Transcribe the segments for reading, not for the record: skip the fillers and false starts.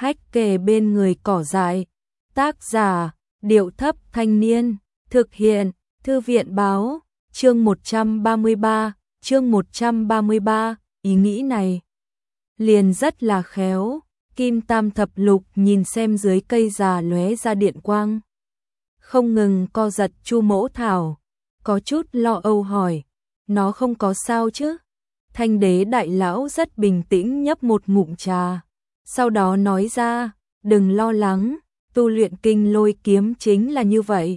hách kề bên người cỏ dại. Tác giả, Điệu Thấp Thanh Niên, thực hiện, Thư viện Báo, chương 133, ý nghĩ này liền rất là khéo. Kim Tam Thập Lục nhìn xem dưới cây già lóe ra điện quang, không ngừng co giật Chu Mỗ Thảo, có chút lo âu hỏi, nó không có sao chứ? Thanh Đế đại lão rất bình tĩnh nhấp một ngụm trà, sau đó nói ra, đừng lo lắng, tu luyện kinh lôi kiếm chính là như vậy.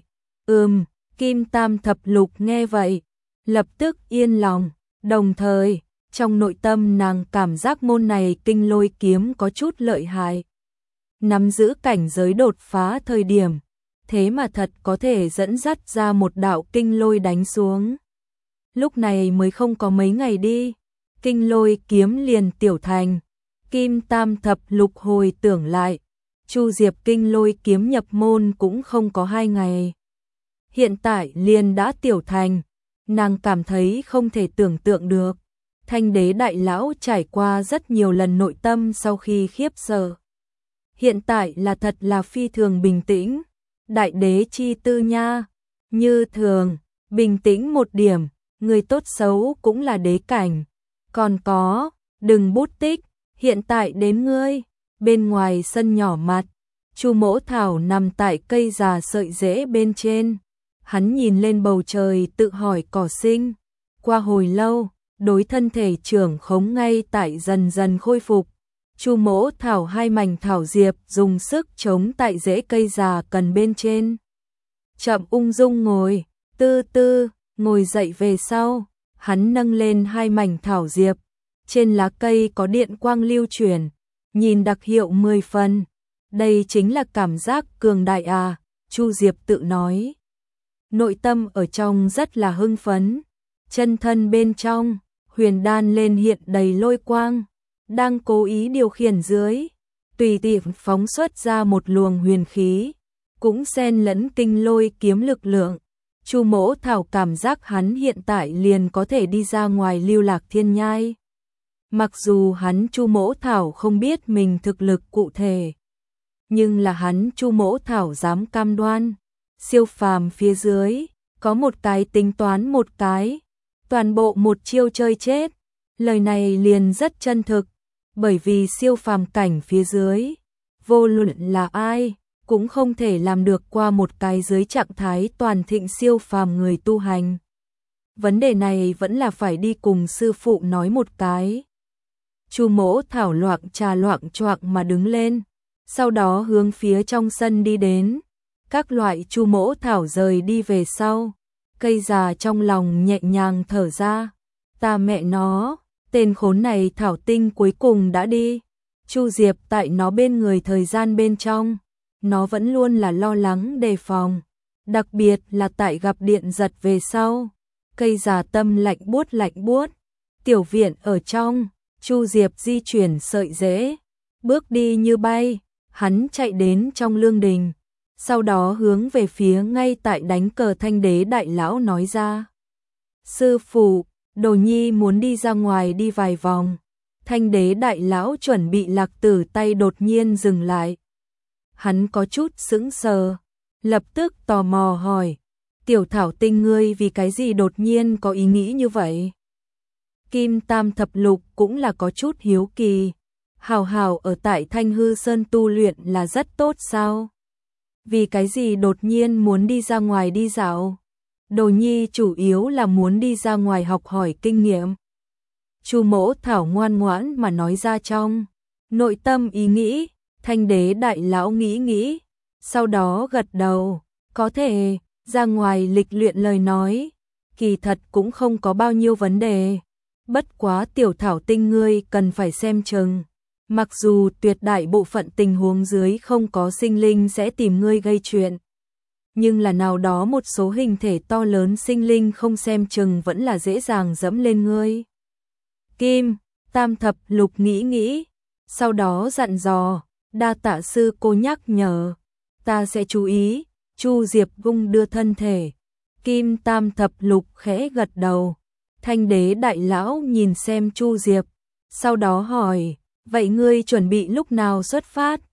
Kim Tam Thập Lục nghe vậy, lập tức yên lòng, đồng thời, trong nội tâm nàng cảm giác môn này kinh lôi kiếm có chút lợi hại. Nắm giữ cảnh giới đột phá thời điểm, thế mà thật có thể dẫn dắt ra một đạo kinh lôi đánh xuống. Lúc này mới không có mấy ngày đi, kinh lôi kiếm liền tiểu thành. Kim Tam Thập Lục hồi tưởng lại, Chu Diệp kinh lôi kiếm nhập môn cũng không có 2 ngày. Hiện tại liền đã tiểu thành, nàng cảm thấy không thể tưởng tượng được. Thanh Đế đại lão trải qua rất nhiều lần nội tâm sau khi khiếp sợ. Hiện tại là thật là phi thường bình tĩnh, đại đế chi tư nha, như thường, bình tĩnh một điểm, người tốt xấu cũng là đế cảnh. Còn có, đừng bút tích, hiện tại đến ngươi. Bên ngoài sân nhỏ mặt, Chu Mỗ Thảo nằm tại cây già sợi rễ bên trên. Hắn nhìn lên bầu trời tự hỏi cỏ sinh. Qua hồi lâu, đối thân thể trưởng khống ngay tại dần dần khôi phục. Chu Mỗ Thảo 2 mảnh thảo diệp dùng sức chống tại rễ cây già cần bên trên. Chậm ung dung ngồi, ngồi dậy về sau, hắn nâng lên 2 mảnh thảo diệp. Trên lá cây có điện quang lưu chuyển, nhìn đặc hiệu 10 phần. Đây chính là cảm giác cường đại à, Chu Diệp tự nói. Nội tâm ở trong rất là hưng phấn, chân thân bên trong, huyền đan lên hiện đầy lôi quang, đang cố ý điều khiển dưới, tùy tiện phóng xuất ra một luồng huyền khí, cũng xen lẫn kinh lôi kiếm lực lượng. Chu Mỗ Thảo cảm giác hắn hiện tại liền có thể đi ra ngoài Lưu Lạc Thiên Nhai. Mặc dù hắn Chu Mỗ Thảo không biết mình thực lực cụ thể, nhưng là hắn Chu Mỗ Thảo dám cam đoan, siêu phàm phía dưới, có một cái tính toán một cái, toàn bộ một chiêu chơi chết. Lời này liền rất chân thực, bởi vì siêu phàm cảnh phía dưới, vô luận là ai, cũng không thể làm được qua một cái dưới trạng thái toàn thịnh siêu phàm người tu hành. Vấn đề này vẫn là phải đi cùng sư phụ nói một cái. Chu Mỗ Thảo loạng choạng mà đứng lên, sau đó hướng phía trong sân đi đến. Các loại Chu Mỗ Thảo rời đi về sau, cây già trong lòng nhẹ nhàng thở ra. Ta mẹ nó, tên khốn này thảo tinh cuối cùng đã đi. Chu Diệp tại nó bên người thời gian bên trong, nó vẫn luôn là lo lắng đề phòng, đặc biệt là tại gặp điện giật về sau. Cây già tâm lạnh buốt, tiểu viện ở trong, Chu Diệp di chuyển sợi rễ, bước đi như bay, hắn chạy đến trong lương đình, sau đó hướng về phía ngay tại đánh cờ Thanh Đế đại lão nói ra. Sư phụ, Đồ Nhi muốn đi ra ngoài đi vài vòng. Thanh Đế đại lão chuẩn bị Lạc Tử tay đột nhiên dừng lại. Hắn có chút sững sờ, lập tức tò mò hỏi, tiểu thảo tinh ngươi vì cái gì đột nhiên có ý nghĩ như vậy? Kim Tam Thập Lục cũng là có chút hiếu kỳ, hào ở tại Thanh Hư Sơn tu luyện là rất tốt sao? Vì cái gì đột nhiên muốn đi ra ngoài đi dạo? Đồ Nhi chủ yếu là muốn đi ra ngoài học hỏi kinh nghiệm. Chu Mỗ Thảo ngoan ngoãn mà nói ra trong nội tâm ý nghĩ. Thanh Đế đại lão nghĩ, sau đó gật đầu, có thể ra ngoài lịch luyện lời nói, kỳ thật cũng không có bao nhiêu vấn đề. Bất quá tiểu thảo tinh ngươi cần phải xem chừng, mặc dù tuyệt đại bộ phận tình huống dưới không có sinh linh sẽ tìm ngươi gây chuyện, nhưng là nào đó một số hình thể to lớn sinh linh không xem chừng vẫn là dễ dàng dẫm lên ngươi. Kim Tam Thập Lục nghĩ, sau đó dặn dò, đa tạ sư cô nhắc nhở, ta sẽ chú ý. Chu Diệp gung đưa thân thể, Kim Tam Thập Lục khẽ gật đầu. Thanh Đế đại lão nhìn xem Chu Diệp, sau đó hỏi, vậy ngươi chuẩn bị lúc nào xuất phát?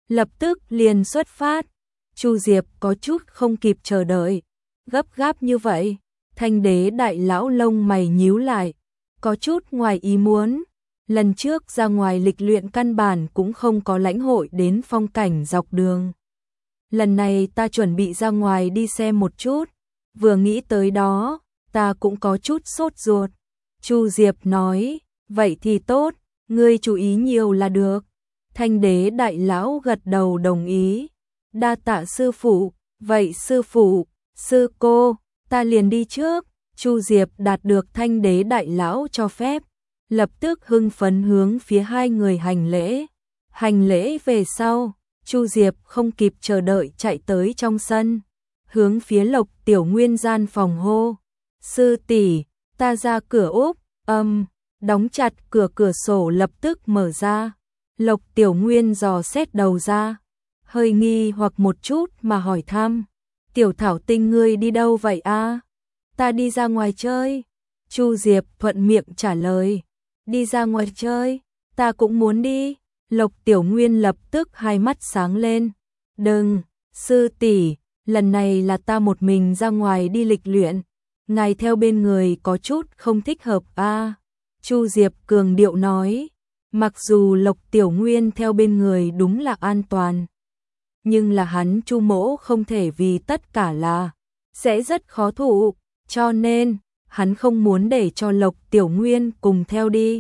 lập tức liền xuất phát. Chu Diệp có chút không kịp chờ đợi, gấp gáp như vậy, Thanh Đế đại lão lông mày nhíu lại, có chút ngoài ý muốn. Lần trước ra ngoài lịch luyện căn bản cũng không có lãnh hội đến phong cảnh dọc đường. Lần này ta chuẩn bị ra ngoài đi xem một chút, vừa nghĩ tới đó, ta cũng có chút sốt ruột. Chu Diệp nói, vậy thì tốt, ngươi chú ý nhiều là được. Thanh Đế đại lão gật đầu đồng ý. Đa tạ sư phụ, vậy sư phụ, sư cô, ta liền đi trước. Chu Diệp đạt được Thanh Đế đại lão cho phép, lập tức hưng phấn hướng phía hai người hành lễ. Hành lễ về sau, Chu Diệp không kịp chờ đợi chạy tới trong sân, hướng phía Lộc Tiểu Nguyên gian phòng hô. Sư tỷ, ta ra cửa úp, đóng chặt cửa sổ lập tức mở ra. Lộc Tiểu Nguyên dò xét đầu ra, hơi nghi hoặc một chút mà hỏi thăm. Tiểu Thảo Tinh ngươi đi đâu vậy a? Ta đi ra ngoài chơi. Chu Diệp thuận miệng trả lời. Đi ra ngoài chơi, ta cũng muốn đi. Lộc Tiểu Nguyên lập tức hai mắt sáng lên. Đừng, sư tỷ, lần này là ta một mình ra ngoài đi lịch luyện. Ngài theo bên người có chút không thích hợp a. Chu Diệp cường điệu nói. Mặc dù Lộc Tiểu Nguyên theo bên người đúng là an toàn, nhưng là hắn Chu mỗ không thể vì tất cả là sẽ rất khó thụ, cho nên hắn không muốn để cho Lộc Tiểu Nguyên cùng theo đi.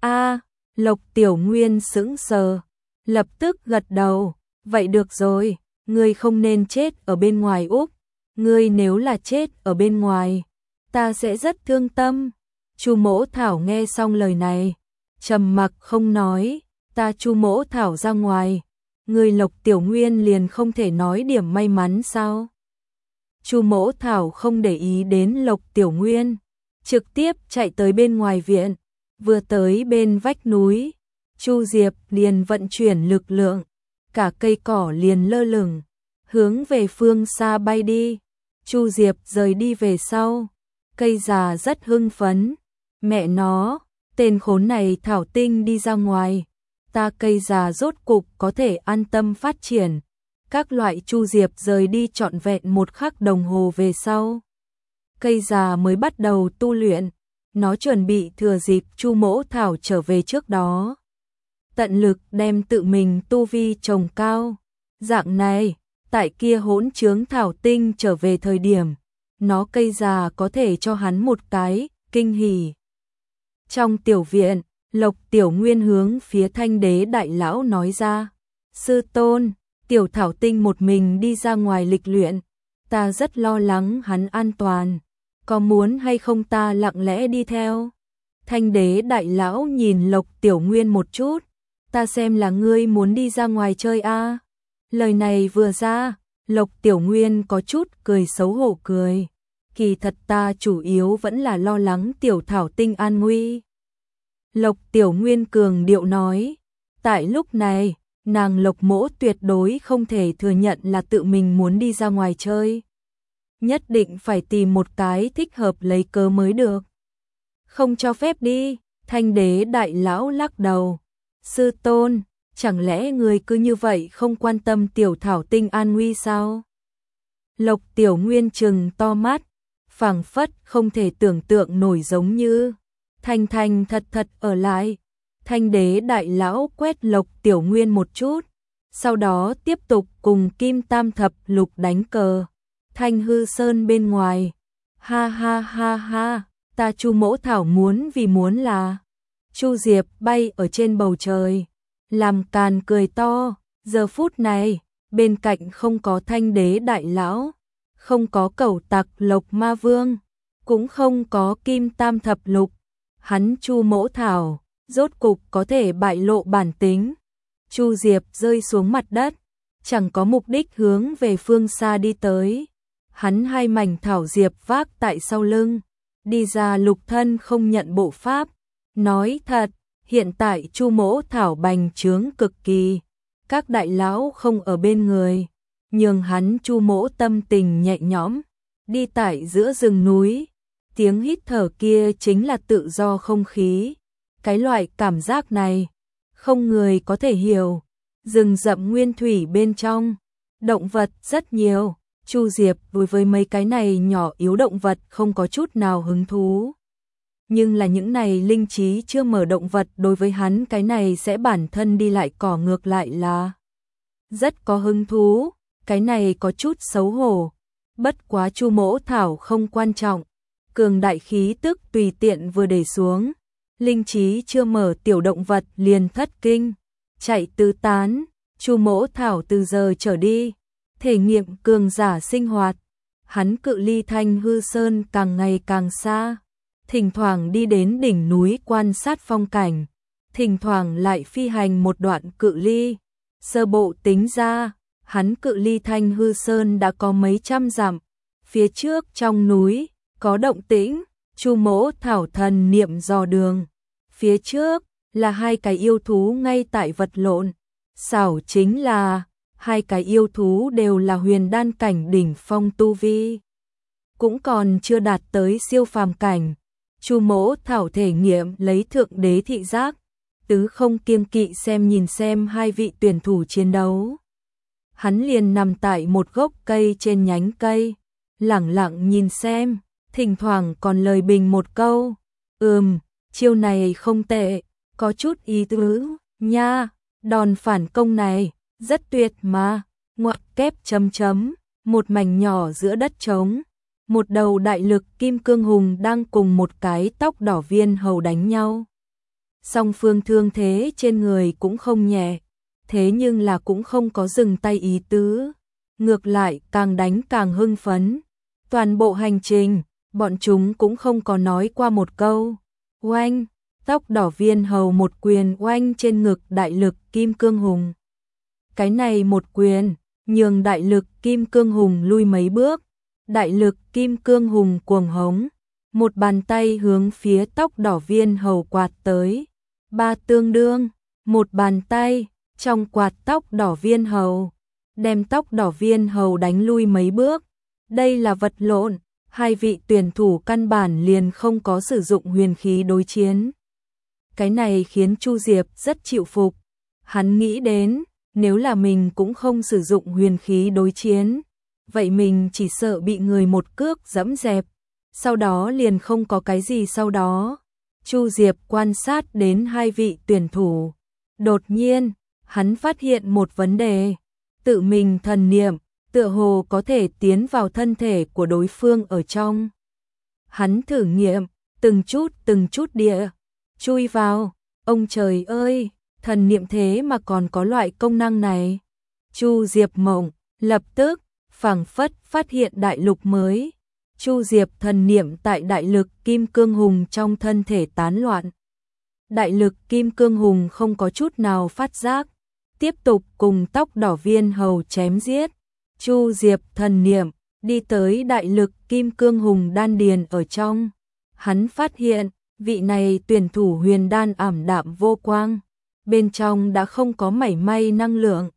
Lộc Tiểu Nguyên sững sờ, lập tức gật đầu, vậy được rồi, ngươi không nên chết ở bên ngoài úp, ngươi nếu là chết ở bên ngoài, ta sẽ rất thương tâm. Chu Mỗ Thảo nghe xong lời này, trầm mặc không nói. Ta Chu Mỗ Thảo ra ngoài, người Lộc Tiểu Nguyên liền không thể nói điểm may mắn sao? Chu Mỗ Thảo không để ý đến Lộc Tiểu Nguyên, trực tiếp chạy tới bên ngoài viện. Vừa tới bên vách núi, Chu Diệp liền vận chuyển lực lượng, cả cây cỏ liền lơ lửng, hướng về phương xa bay đi. Chu Diệp rời đi về sau, cây già rất hưng phấn. Mẹ nó, tên khốn này Thảo Tinh đi ra ngoài, ta cây già rốt cục có thể an tâm phát triển. Các loại Chu Diệp rời đi trọn vẹn 1 khắc đồng hồ về sau, cây già mới bắt đầu tu luyện. Nó chuẩn bị thừa dịp Chu Mỗ Thảo trở về trước đó, tận lực đem tự mình tu vi trồng cao. Dạng này, tại kia hỗn trướng Thảo Tinh trở về thời điểm, nó cây già có thể cho hắn một cái kinh hỉ. Trong tiểu viện, Lộc Tiểu Nguyên hướng phía Thanh Đế đại lão nói ra. Sư tôn, tiểu Thảo Tinh một mình đi ra ngoài lịch luyện, ta rất lo lắng hắn an toàn, có muốn hay không ta lặng lẽ đi theo? Thanh Đế đại lão nhìn Lộc Tiểu Nguyên một chút, ta xem là ngươi muốn đi ra ngoài chơi a. Lời này vừa ra, Lộc Tiểu Nguyên có chút cười xấu hổ cười. Kỳ thật ta chủ yếu vẫn là lo lắng tiểu Thảo Tinh an nguy. Lộc Tiểu Nguyên cường điệu nói. Tại lúc này, nàng Lộc Mỗ tuyệt đối không thể thừa nhận là tự mình muốn đi ra ngoài chơi. Nhất định phải tìm một cái thích hợp lấy cớ mới được. Không cho phép đi. Thanh Đế đại lão lắc đầu. Sư tôn, chẳng lẽ người cứ như vậy không quan tâm tiểu Thảo Tinh an nguy sao? Lộc Tiểu Nguyên trừng to mắt, phảng phất không thể tưởng tượng nổi, giống như thành thành thật thật ở lại. Thanh Đế đại lão quét Lộc Tiểu Nguyên một chút, sau đó tiếp tục cùng Kim Tam Thập Lục đánh cờ. Thanh Hư Sơn bên ngoài, ha ha ha ha, ta Chu Mỗ Thảo muốn vì muốn là. Chu Diệp bay ở trên bầu trời, làm càn cười to. Giờ phút này, bên cạnh không có Thanh Đế đại lão, không có cẩu tặc Lộc Ma Vương, cũng không có Kim Tam Thập Lục. Hắn Chu Mỗ Thảo rốt cục có thể bại lộ bản tính. Chu Diệp rơi xuống mặt đất, chẳng có mục đích hướng về phương xa đi tới. Hắn hai mảnh thảo diệp vác tại sau lưng, đi ra lục thân không nhận bộ pháp. Nói thật, hiện tại Chu Mỗ Thảo bành trướng cực kỳ, các đại lão không ở bên người, nhường hắn Chu Mỗ tâm tình nhẹ nhõm. Đi tại giữa rừng núi, tiếng hít thở kia chính là tự do không khí. Cái loại cảm giác này, không người có thể hiểu. rừng rậm nguyên thủy bên trong, động vật rất nhiều. Chu Diệp đối với mấy cái này nhỏ yếu động vật không có chút nào hứng thú. Nhưng là những này linh trí chưa mở động vật đối với hắn cái này sẽ bản thân đi lại cỏ ngược lại là rất có hứng thú, cái này có chút xấu hổ. Bất quá Chu Mỗ Thảo không quan trọng, cường đại khí tức tùy tiện vừa để xuống, linh trí chưa mở tiểu động vật liền thất kinh, chạy tứ tán. Chu Mỗ Thảo từ giờ trở đi, thể nghiệm cường giả sinh hoạt, hắn cự ly Thanh Hư Sơn càng ngày càng xa, thỉnh thoảng đi đến đỉnh núi quan sát phong cảnh, thỉnh thoảng lại phi hành một đoạn cự ly. Sơ bộ tính ra, hắn cự ly Thanh Hư Sơn đã có mấy trăm dặm. Phía trước trong núi có động tĩnh, Chu Mỗ Thảo thần niệm dò đường. Phía trước là hai cái yêu thú ngay tại vật lộn. Xảo chính là hai cái yêu thú đều là huyền đan cảnh đỉnh phong tu vi, cũng còn chưa đạt tới siêu phàm cảnh. Chu Mỗ Thảo thể nghiệm lấy thượng đế thị giác, tứ không kiêng kỵ nhìn xem hai vị tuyển thủ chiến đấu. Hắn liền nằm tại một gốc cây trên nhánh cây, lẳng lặng nhìn xem, thỉnh thoảng còn lời bình một câu, chiêu này không tệ, có chút ý tứ, nha, đòn phản công này, rất tuyệt mà, ngoặc kép chấm chấm, một mảnh nhỏ giữa đất trống, một đầu đại lực kim cương hùng đang cùng một cái tóc đỏ viên hầu đánh nhau. Song phương thương thế trên người cũng không nhẹ, thế nhưng là cũng không có dừng tay ý tứ, ngược lại càng đánh càng hưng phấn. Toàn bộ hành trình, bọn chúng cũng không có nói qua một câu. Oanh, tóc đỏ viên hầu một quyền oanh trên ngực đại lực kim cương hùng. Cái này một quyền, nhường đại lực kim cương hùng lui mấy bước. Đại lực kim cương hùng cuồng hống, một bàn tay hướng phía tóc đỏ viên hầu quạt tới. Ba tương đương, một bàn tay trong quạt tóc đỏ viên hầu, đem tóc đỏ viên hầu đánh lui mấy bước. Đây là vật lộn, hai vị tuyển thủ căn bản liền không có sử dụng huyền khí đối chiến. Cái này khiến Chu Diệp rất chịu phục. Hắn nghĩ đến, nếu là mình cũng không sử dụng huyền khí đối chiến, vậy mình chỉ sợ bị người một cước giẫm dẹp, sau đó liền không có cái gì sau đó. Chu Diệp quan sát đến hai vị tuyển thủ. Đột nhiên, hắn phát hiện một vấn đề. Tự mình thần niệm, tựa hồ có thể tiến vào thân thể của đối phương ở trong. Hắn thử nghiệm, từng chút địa, chui vào. Ông trời ơi, thần niệm thế mà còn có loại công năng này. Chu Diệp mộng, lập tức, phảng phất phát hiện đại lục mới. Chu Diệp thần niệm tại đại lực kim cương hùng trong thân thể tán loạn. Đại lực kim cương hùng không có chút nào phát giác, tiếp tục cùng tóc đỏ viên hầu chém giết. Chu Diệp thần niệm đi tới đại lực kim cương hùng đan điền ở trong. Hắn phát hiện, vị này tuyển thủ huyền đan ảm đạm vô quang, bên trong đã không có mảy may năng lượng.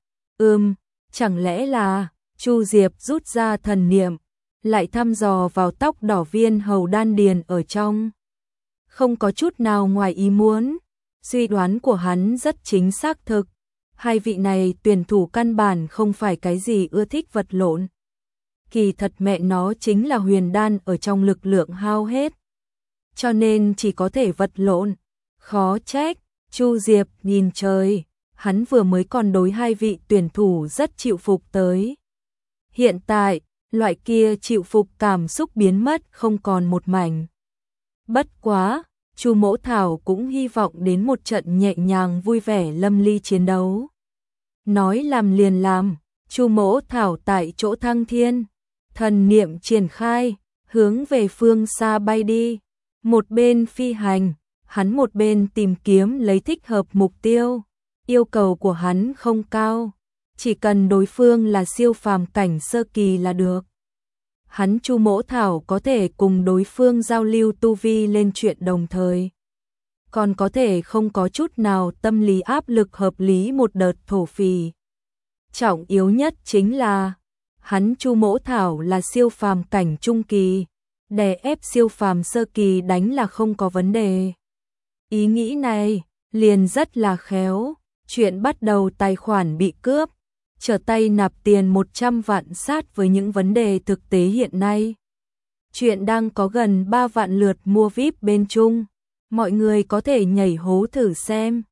Chẳng lẽ là Chu Diệp rút ra thần niệm, lại thăm dò vào tóc đỏ viên hầu đan điền ở trong. Không có chút nào ngoài ý muốn, suy đoán của hắn rất chính xác thực. Hai vị này tuyển thủ căn bản không phải cái gì ưa thích vật lộn. Kỳ thật mẹ nó chính là huyền đan ở trong lực lượng hao hết, cho nên chỉ có thể vật lộn. Khó trách, Chu Diệp nhìn trời, hắn vừa mới còn đối hai vị tuyển thủ rất chịu phục tới. Hiện tại, loại kia chịu phục cảm xúc biến mất không còn một mảnh. Bất quá, Chu Mỗ Thảo cũng hy vọng đến một trận nhẹ nhàng vui vẻ lâm ly chiến đấu. Nói làm liền làm, Chu Mỗ Thảo tại chỗ thăng thiên, thần niệm triển khai, hướng về phương xa bay đi. Một bên phi hành, hắn một bên tìm kiếm lấy thích hợp mục tiêu. Yêu cầu của hắn không cao, chỉ cần đối phương là siêu phàm cảnh sơ kỳ là được. Hắn Chu Mỗ Thảo có thể cùng đối phương giao lưu tu vi lên chuyện đồng thời, còn có thể không có chút nào tâm lý áp lực, hợp lý một đợt thổ phỉ. Trọng yếu nhất chính là hắn Chu Mỗ Thảo là siêu phàm cảnh trung kỳ, đè ép siêu phàm sơ kỳ đánh là không có vấn đề. Ý nghĩ này liền rất là khéo. Chuyện bắt đầu tài khoản bị cướp, trở tay nạp tiền 100 vạn sát với những vấn đề thực tế hiện nay. Chuyện đang có gần 3 vạn lượt mua VIP bên Trung. Mọi người có thể nhảy hố thử xem.